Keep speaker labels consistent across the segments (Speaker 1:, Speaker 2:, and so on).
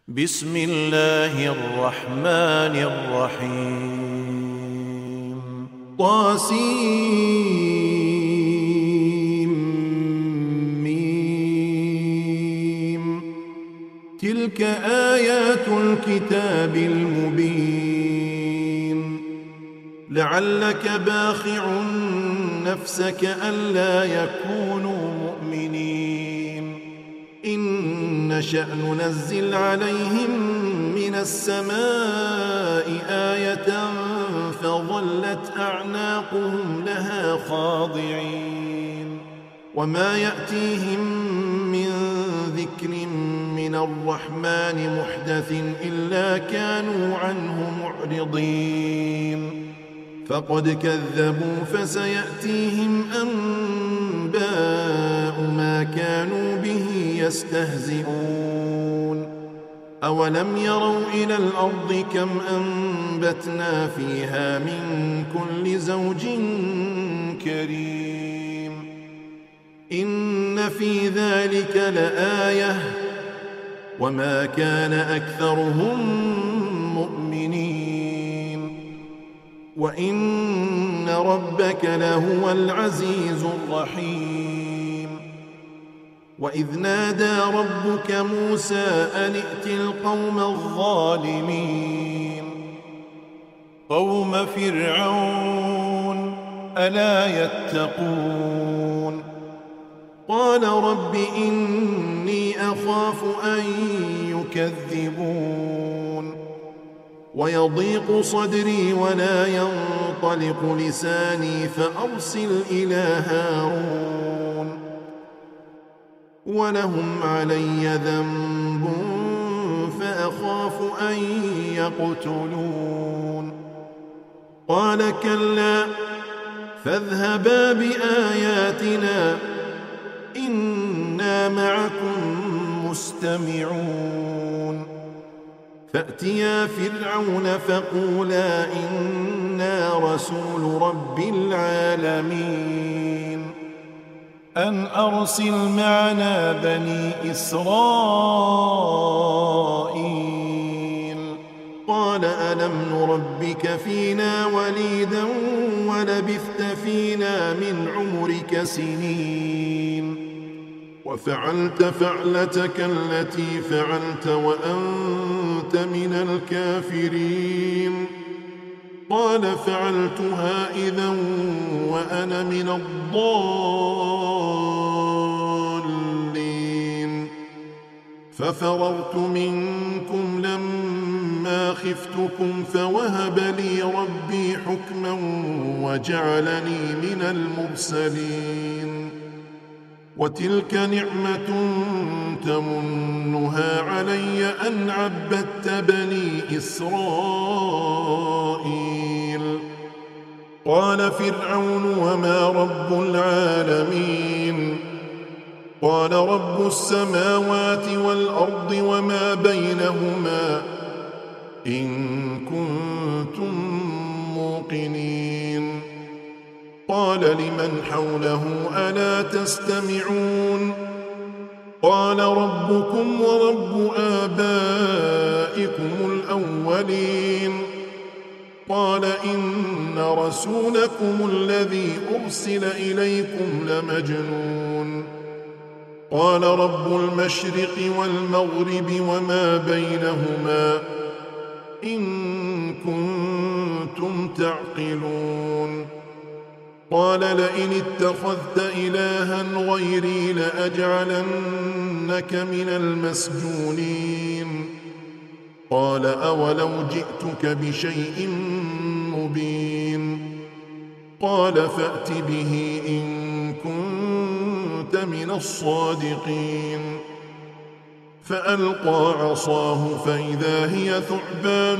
Speaker 1: بسم الله الرحمن الرحيم طاسيم تلك آيات الكتاب المبين لعلك باخع نفسك ألا يكونوا مؤمنين إن نشأ ننزل عليهم من السماء آية فظلت أعناقهم لها خاضعين وما يأتيهم من ذكر من الرحمن محدث إلا كانوا عنه معرضين فقد كذبوا فسيأتيهم أنباء ما كانوا به يستهزئون أولم يروا إلى الأرض كم أنبتنا فيها من كل زوج كريم إن في ذلك لآية وما كان أكثرهم مؤمنين وإن ربك لهو العزيز الرحيم وإذ نادى ربك موسى أن ائت القوم الظالمين قوم فرعون ألا يتقون قال رب إني أخاف أن يكذبون ويضيق صدري ولا ينطلق لساني فأرسل إلى هارون ولهم علي ذنب فأخاف أن يقتلون قال كلا فاذهبا بآياتنا إنا معكم مستمعون فأتيا فرعون فقولا إنا رسول رب العالمين أن أرسل معنا بني إسرائيل قال ألم نربك فينا وليدا ولبثت فينا من عمرك سنين وفعلت فعلتك التي فعلت وأنت من الكافرين قال فعلتها إذا وأنا من الضالين ففررت منكم لما خفتكم فوهب لي ربي حكما وجعلني من المرسلين وتلك نعمة تمنها علي أن عبدت بني إسرائيل قال فرعون وما رب العالمين قال رب السماوات والأرض وما بينهما إن كنتم موقنين قال لمن حوله ألا تستمعون قال ربكم ورب آبائكم الأولين قال إن رسولكم الذي أرسل إليكم لمجنون قال رب المشرق والمغرب وما بينهما إن كنتم تعقلون قال لئن اتخذت إلها غيري لأجعلنك من المسجونين قال أولو جئتك بشيء مبين قال فأت به إن كنت من الصادقين فألقى عصاه فإذا هي ثعبان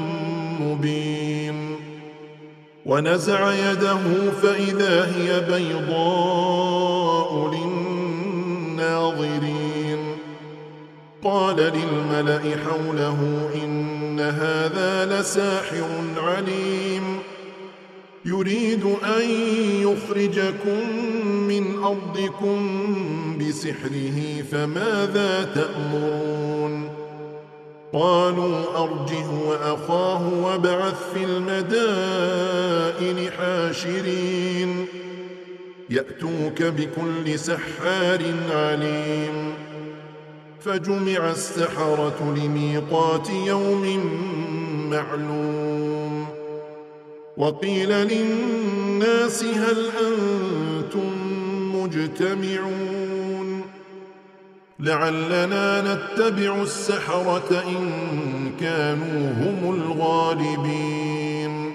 Speaker 1: مبين ونزع يده فإذا هي بيضاء للناظرين قال للملأ حوله إن هذا لساحر عليم يريد أن يخرجكم من أرضكم بسحره فماذا تأمرون قالوا أرجه وأخاه وابعث في المدائن حاشرين يأتوك بكل سحار عليم. فجمع السحرة لميقات يوم معلوم. وقيل للناس هل أنتم مجتمعون لعلنا نتبع السحرة إن كانوا هم الغالبين.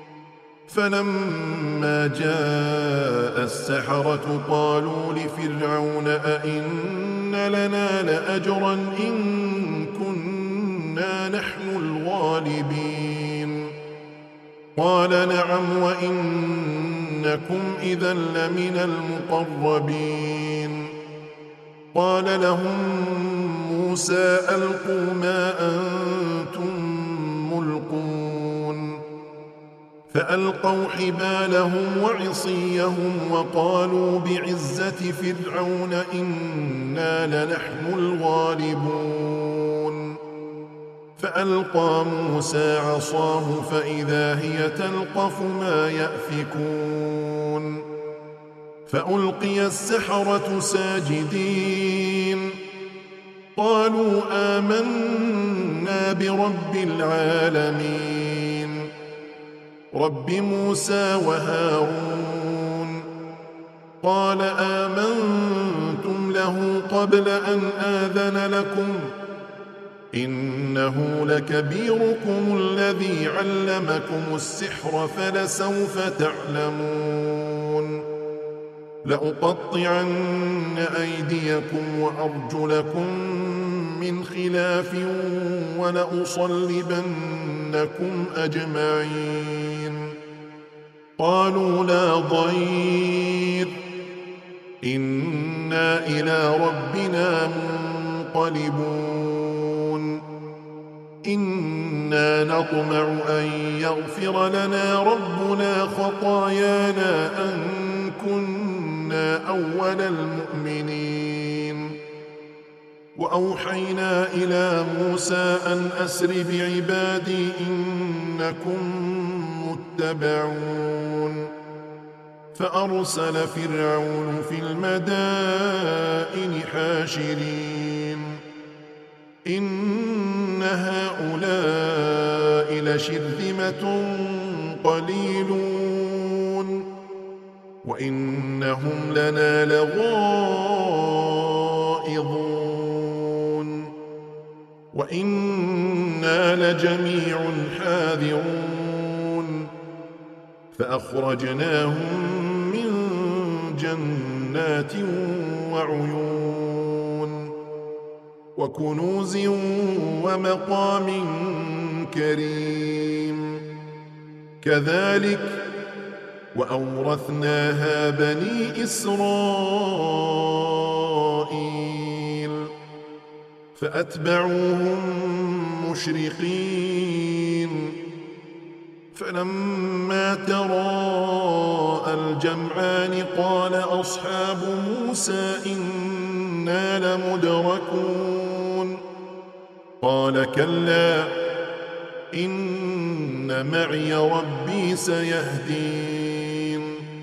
Speaker 1: فلما جاء السحرة قالوا لفرعون أئن لنا لأجرا إن كنا نحن الغالبين. قال نعم وإنكم إذا لمن المقربين. قال لهم موسى ألقوا ما أنتم ملقون. فألقوا حبالهم وعصيهم وقالوا بعزة فرعون إنا لنحن الغالبون. فألقى موسى عصاه فإذا هي تلقف ما يأفكون. فألقي السحرة ساجدين قالوا آمنا برب العالمين رب موسى وهارون. قال آمنتم له قبل أن آذن لكم إنه لكبيركم الذي علمكم السحر فلسوف تعلمون لأقطعن أيديكم وأرجلكم من خلاف ولأصلبنكم أجمعين. قالوا لا ضير إنا إلى ربنا منقلبون. إنا نطمع أن يغفر لنا ربنا خطايانا أن كنا أول المؤمنين. وأوحينا إلى موسى أن أسر بعبادي إنكم متبعون. فأرسل فرعون في المدائن حاشرين إن هؤلاء لشرذمة قليلون وإنهم لنا لغائظون وإنا لجميع حاذرون. فأخرجناهم من جنات وعيون وكنوز ومقام كريم. كذلك وأورثناها بني إسرائيل فأتبعوهم مشرقين. فلما تراءى الجمعان قال أصحاب موسى إنا لمدركون. قال كلا إن معي ربي سيهدين.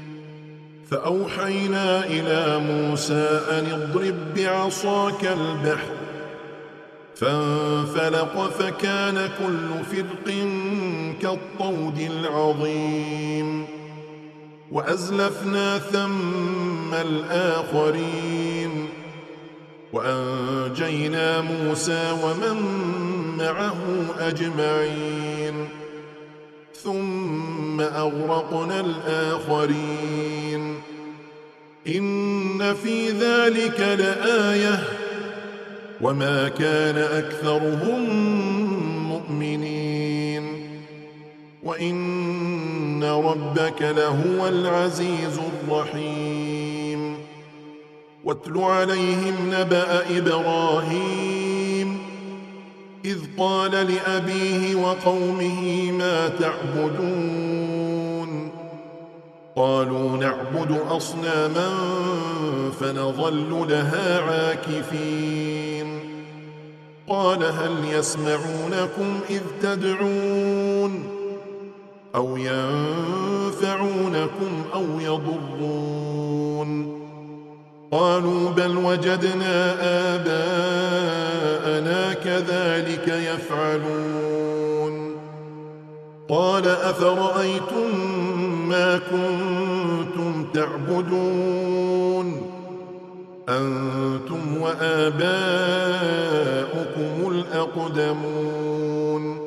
Speaker 1: فأوحينا إلى موسى أن اضرب بعصاك البحر فانفلق فكان كل فرق كالطود العظيم. وأزلفنا ثم الآخرين وأنجينا موسى ومن معه أجمعين ثم أغرقنا الآخرين. إن في ذلك لآية وما كان أكثرهم مؤمنين وإن ربك لهو العزيز الرحيم. واتل عليهم نبأ إبراهيم إذ قال لأبيه وقومه ما تعبدون. قالوا نعبد أصناما فنظل لها عاكفين. قال هل يسمعونكم إذ تدعون أو ينفعونكم أو يضرون قالوا بل وجدنا آباءنا كذلك يفعلون قال أفرأيتم ما كنتم تعبدون أنتم وآباؤكم الأقدمون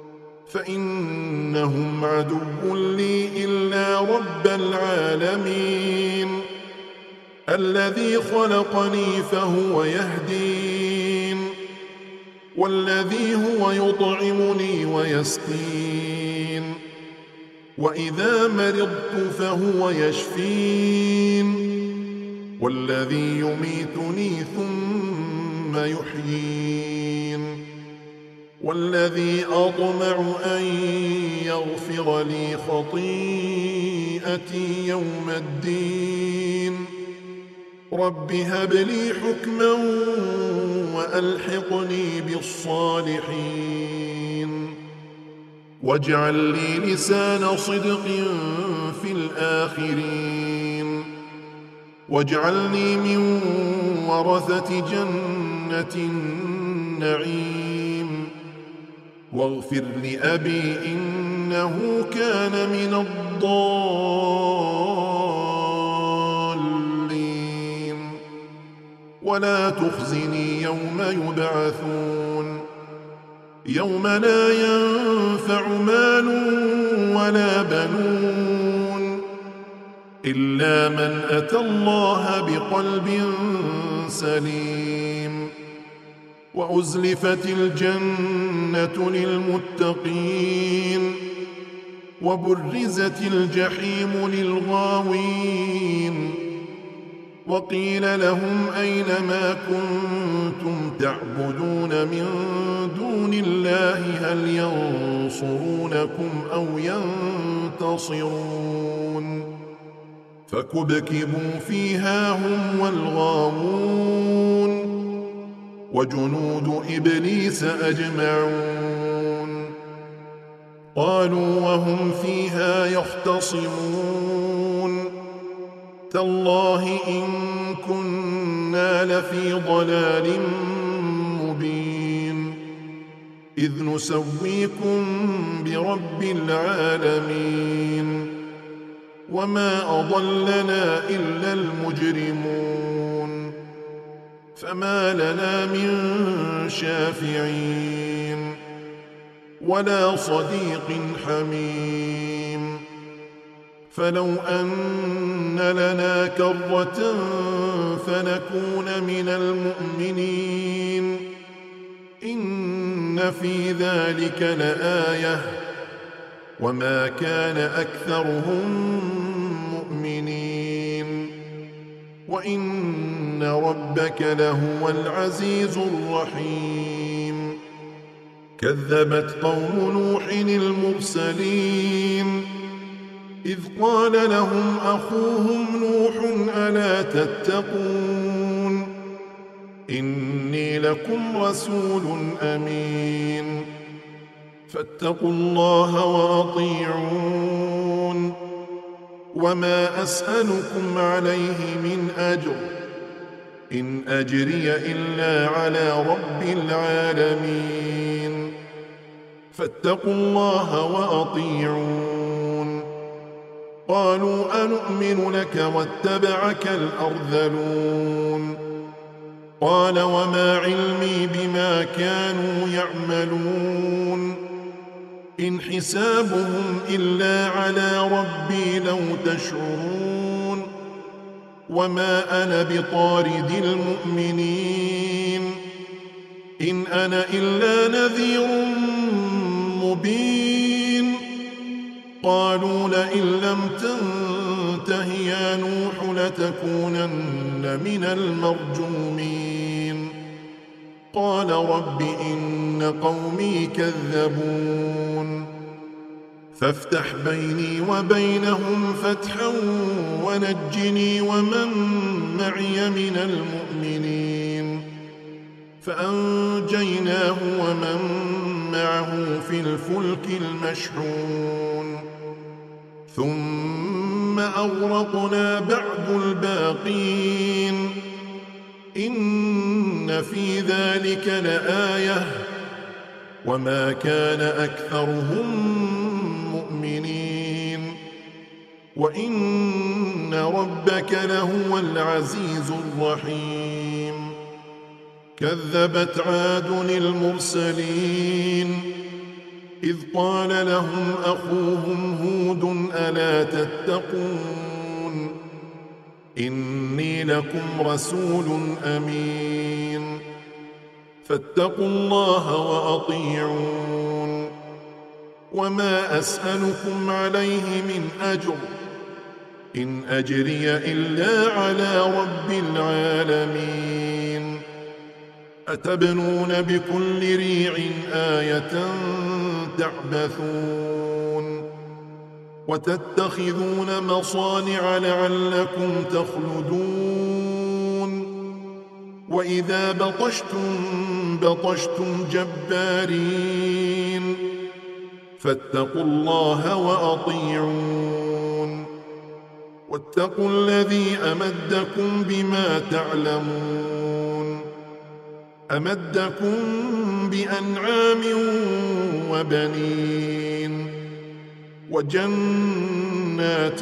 Speaker 1: فإنهم عدو لي إلا رب العالمين الذي خلقني فهو يهدين والذي هو يطعمني ويسقين وإذا مرضت فهو يشفين والذي يميتني ثم يحيين والذي أطمع أن يغفر لي خطيئتي يوم الدين رب هب لي حكما وألحقني بالصالحين واجعل لي لسان صدق في الآخرين واجعلني من ورثة جنة النعيم واغفر لأبي إنه كان من الضالين ولا تخزني يوم يبعثون يوم لا ينفع مال ولا بنون إلا من أتى الله بقلب سليم وأزلفت الجنة للمتقين وبرزت الجحيم للغاوين وقيل لهم أين ما كنتم تعبدون من دون الله هل ينصرونكم أو ينتصرون فكبكبوا فيها هم والغاوون وجنود إبليس أجمعون قالوا وهم فيها يختصمون تالله إن كنا لفي ضلال مبين إذ نسويكم برب العالمين وما أضلنا إلا المجرمون فما لنا من شافعين ولا صديق حميم فلو أن لنا كرة فنكون من المؤمنين إن في ذلك لآية وما كان أكثرهم مؤمنين وإن ربك لهو العزيز الرحيم كذبت قوم نوح المرسلين إذ قال لهم أخوهم نوح ألا تتقون إني لكم رسول أمين فاتقوا الله وأطيعون وما أسألكم عليه من أجر إن أجري إلا على رب العالمين فاتقوا الله وأطيعون قالوا أنؤمن لك واتبعك الأرذلون قال وما علمي بما كانوا يعملون إن حسابهم إلا على ربي لو تشعرون وما أنا بطارد المؤمنين إن أنا إلا نذير مبين قالوا لئن لم تنته يا نوح لتكونن من المرجومين قال رب إن قومي كذبون فافتح بيني وبينهم فتحا ونجني ومن معي من المؤمنين فأنجيناه ومن معه في الفلك المشحون ثم أغرقنا بعد الباقين إن في ذلك لآية وما كان أكثرهم مؤمنين وإن ربك لهو العزيز الرحيم كذبت عاد المرسلين إذ قال لهم أخوهم هود ألا تتقون إني لكم رسول أمين فاتقوا الله وأطيعون وما أسألكم عليه من أجر إن أجري إلا على رب العالمين أتبنون بكل ريع آية تعبثون وتتخذون مصانع لعلكم تخلدون وإذا بطشتم جبارين فاتقوا الله وأطيعون واتقوا الذي أمدكم بما تعلمون أمدكم بأنعام وبنين وجنات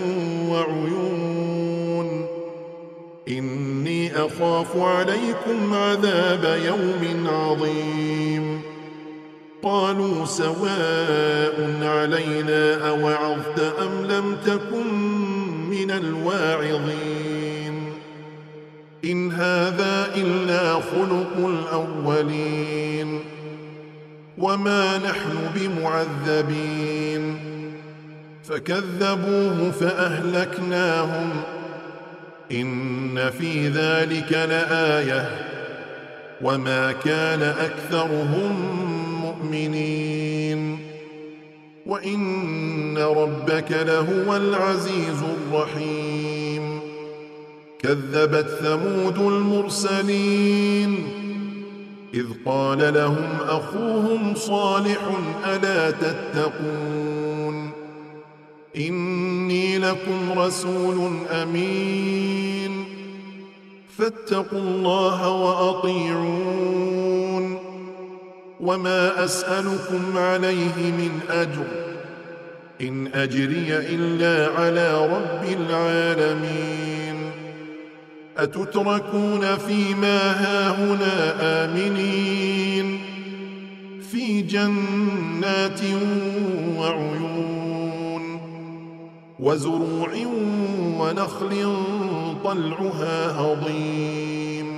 Speaker 1: وعيون إني أخاف عليكم عذاب يوم عظيم قالوا سواء علينا أوعظت أم لم تكن من الواعظين إن هذا إلا خلق الأولين وما نحن بمعذبين فكذبوه فأهلكناهم إن في ذلك لآية وما كان أكثرهم مؤمنين وإن ربك لهو العزيز الرحيم كذبت ثمود المرسلين إذ قال لهم أخوهم صالح ألا تتقون إني لكم رسول أمين فاتقوا الله وأطيعون وما أسألكم عليه من أجر إن أجري إلا على رب العالمين أتتركون فيما هاهنا آمنين في جنات وعيون وزروع ونخل طلعها هضيم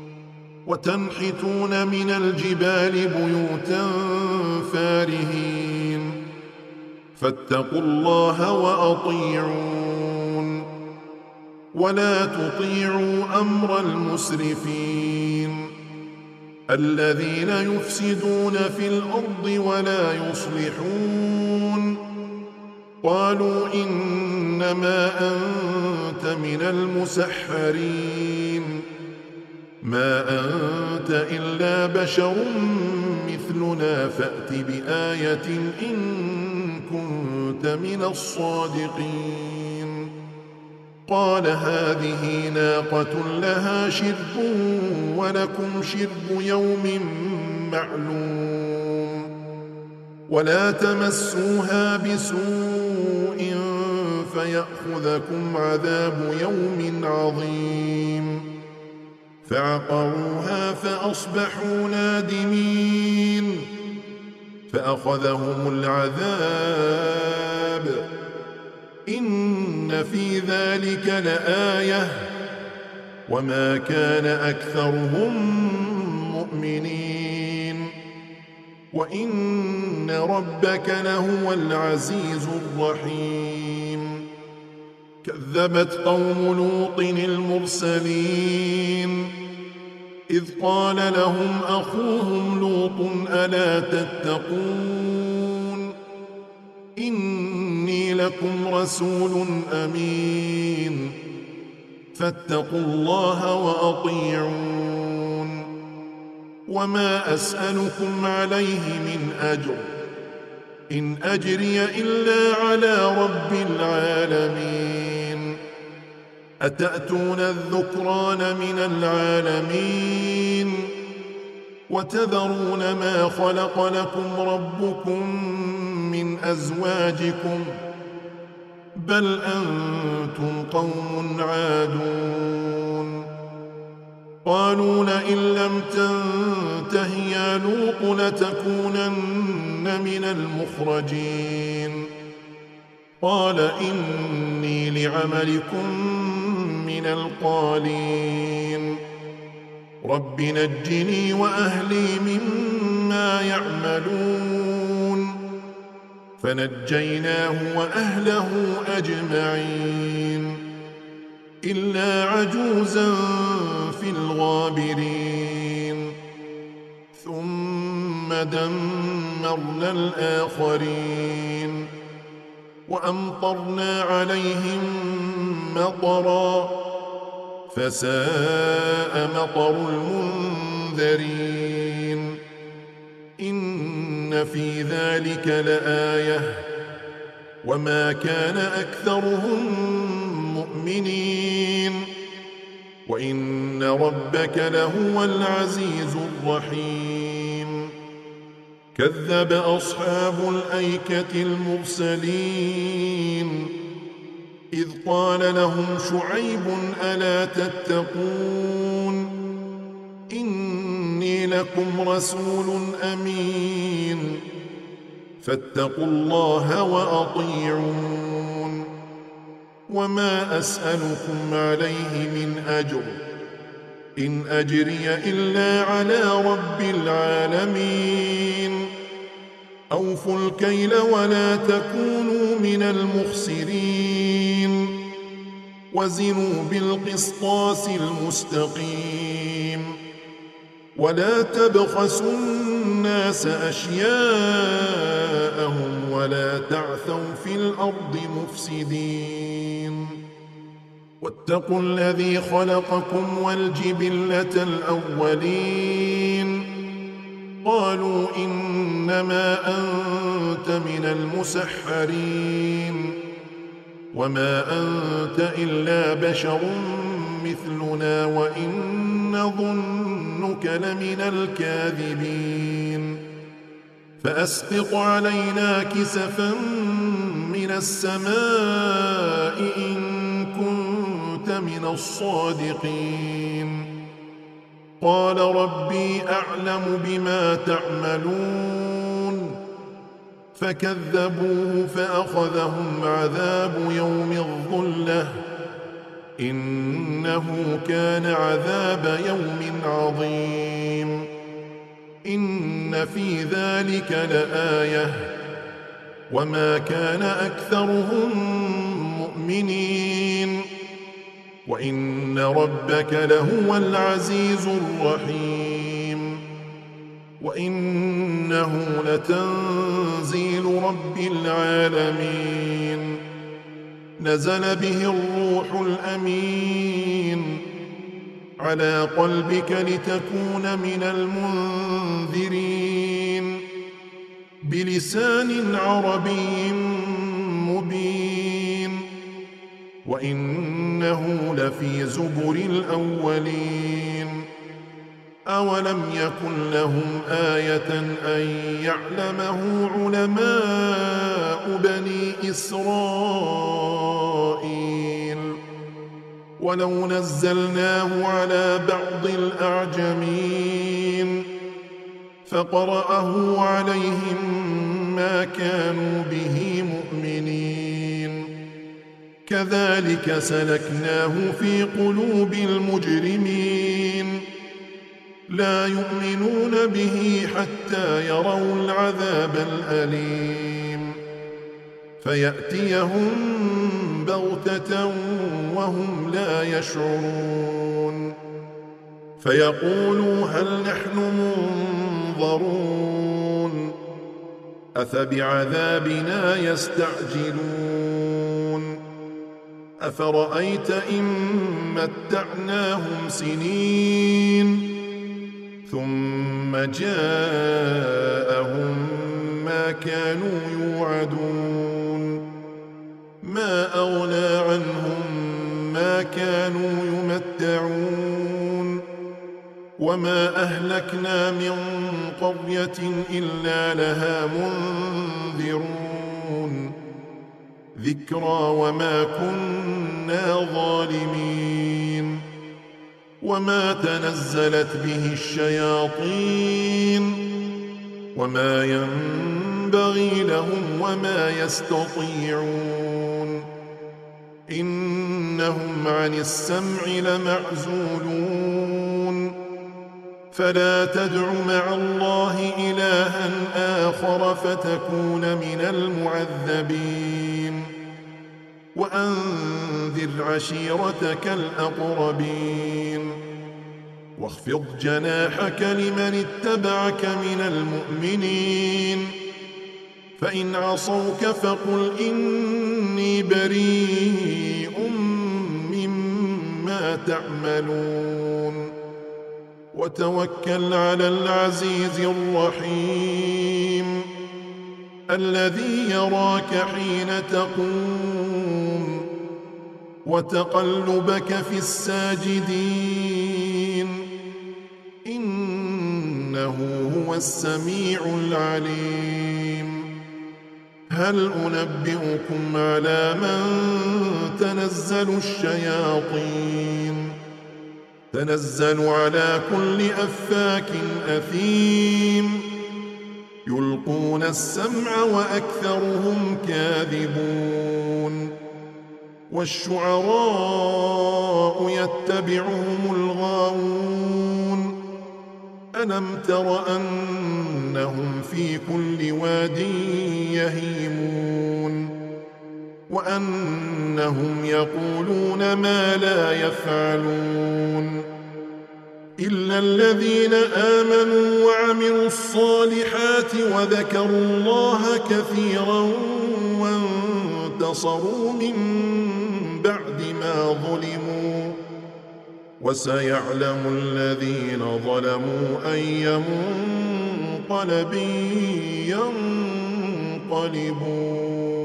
Speaker 1: وتنحتون من الجبال بيوتا فارهين فاتقوا الله وأطيعون ولا تطيعوا أمر المسرفين الذين يفسدون في الأرض ولا يصلحون قالوا إنما أنت من المسحرين ما أنت إلا بشر مثلنا فأت بآية إن كنت من الصادقين قال هذه ناقة لها شرب ولكم شرب يوم معلوم ولا تمسوها بسوء فيأخذكم عذاب يوم عظيم فعقروها فأصبحوا نادمين فأخذهم العذاب إن في ذلك لآية وما كان أكثرهم مؤمنين وإن ربك لهو العزيز الرحيم كذبت قوم لوط المرسلين إذ قال لهم أخوهم لوط ألا تتقون إني لكم رسول أمين فاتقوا الله وأطيعون وما أسألكم عليه من أجر، إن أجري إلا على رب العالمين. أتأتون الذكران من العالمين وتذرون ما خلق لكم ربكم من أزواجكم، بل أنتم قوم عادون. قالوا لئن لم تنته يا لوط لتكونن من المخرجين. قال إني لعملكم من القالين، رب نجني وأهلي مما يعملون. فنجيناه وأهله أجمعين إلا عجوزا في الغابرين. ثم دمرنا الآخرين وأمطرنا عليهم مطرا، فساء مطر المنذرين. إن في ذلك لآية وما كان أكثرهم مؤمنين، وإن ربك لهو العزيز الرحيم. كذب أصحاب الأيكة المرسلين إذ قال لهم شعيب ألا تتقون إني لكم رسول أمين فاتقوا الله وأطيعون. وما أسألكم عليه من أجر، إن أجري إلا على رب العالمين. أوفوا الكيل ولا تكونوا من المخسرين، وزنوا بالقسطاس المستقيم، ولا تبخسوا الناس أشياءهم ولا تعثوا في الأرض مفسدين. واتقوا الذي خلقكم والجبلة الأولين. قالوا إنما أنت من المسحرين وما أنت إلا بشر مثلنا وإن نظنك لمن الكاذبين. فأسقط علينا كسفا من السماء إن كنت من الصادقين. قال ربي أعلم بما تعملون. فكذبوه فأخذهم عذاب يوم الظلة إنه كان عذاب يوم عظيم. إن في ذلك لآية وما كان أكثرهم مؤمنين وإن ربك لهو العزيز الرحيم. وإنه لتنزيل رب العالمين، نزل به الروح الأمين على قلبك لتكون من المنذرين بلسان عربي مبين. وإنه لفي زبر الأولين. أولم يكن لهم آية أن يعلمه علماء بني إسرائيل. ولو نزلناه على بعض الأعجمين فقرأه عليهم ما كانوا به مؤمنين. كذلك سلكناه في قلوب المجرمين، لا يؤمنون به حتى يروا العذاب الأليم فيأتيهم بغتة وهم لا يشعرون فيقولوا هل نحن منظرون أفبعذابنا يستعجلون أفرأيت إن متعناهم سنين ثم جاءهم ما كانوا يوعدون ما أغنى عنهم ما كانوا يمتعون وما أهلكنا من قرية إلا لها منذرون ذكرى وما كنا ظالمين وما تنزلت به الشياطين وما ينبغي لهم وما يستطيعون إنهم عن السمع لمعزولون فلا تدع مع الله إلها آخر فتكون من المعذبين وأنذر عشيرتك الأقربين واخفض جناحك لمن اتبعك من المؤمنين فإن عصوك فقل إني بريء مما تعملون وتوكل على العزيز الرحيم الذي يراك حين تقوم وتقلبك في الساجدين إنه هو السميع العليم هل أنبئكم على من تنزل الشياطين تنزل على كل أفاك أثيم يلقون السمع وأكثرهم كاذبون والشعراء يتبعهم الغاوون ألم تر أنهم في كل واد يهيمون وأنهم يقولون ما لا يفعلون إلا الذين آمنوا وعملوا الصالحات وذكروا الله كثيرا وانتصروا من بعد ما ظلموا وسيعلم الذين ظلموا أي منقلب ينقلبون